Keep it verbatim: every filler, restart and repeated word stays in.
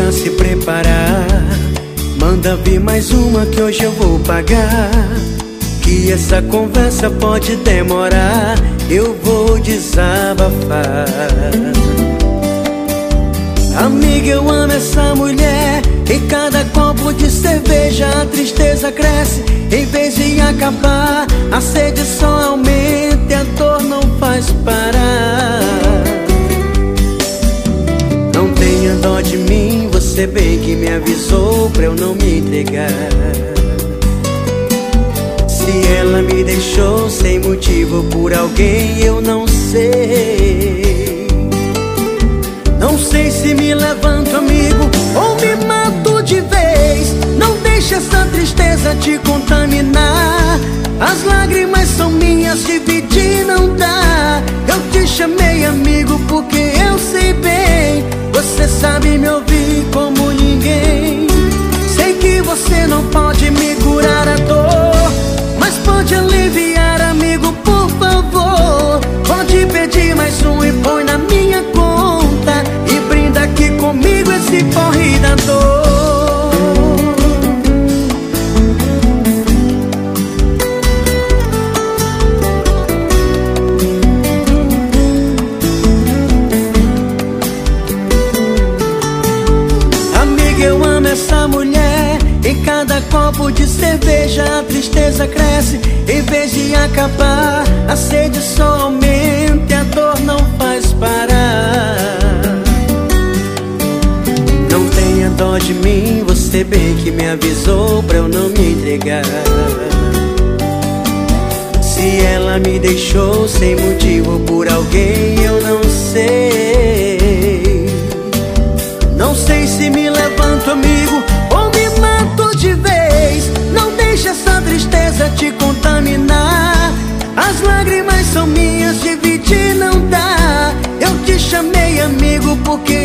pra se preparar. Manda vir mais uma que hoje eu vou pagar. Que essa conversa pode demorar, eu vou desabafar. Amiga, eu amo essa mulher. Em cada copo de cerveja a tristeza cresce. Em vez de acabar, a sede só aumenta e a dor não faz parar. Não tenha dó de mim, você bem que me avisou pra eu não me entregar. Se ela me deixou sem motivo por alguém, eu não sei. Não sei se me levanto, amigo, ou me mato de vez. Não deixe essa tristeza te contaminar. As lágrimas são minhas, dividir não dá. Eu te chamei amigo porque eu sei bem, você sabe me ouvir como ninguém. Sei que você não pode me curar a dor, mas pode aliviar, amigo, por favor. Pode pedir mais um e põe na minha conta, e brinda aqui comigo esse porre da dor. Amiga, eu amo essa mulher. Em cada copo de cerveja a tristeza cresce. Em vez de acabar, a sede só aumenta e a dor não faz parar. Não tenha dó de mim, você bem que me avisou pra eu não me entregar. Se ela me deixou sem motivo por alguém, eu não sei. Não sei se me levanto, amigo, ou me mato de vez. Não deixe essa tristeza te contaminar. As lágrimas são minhas, dividir não dá. Eu te chamei amigo porque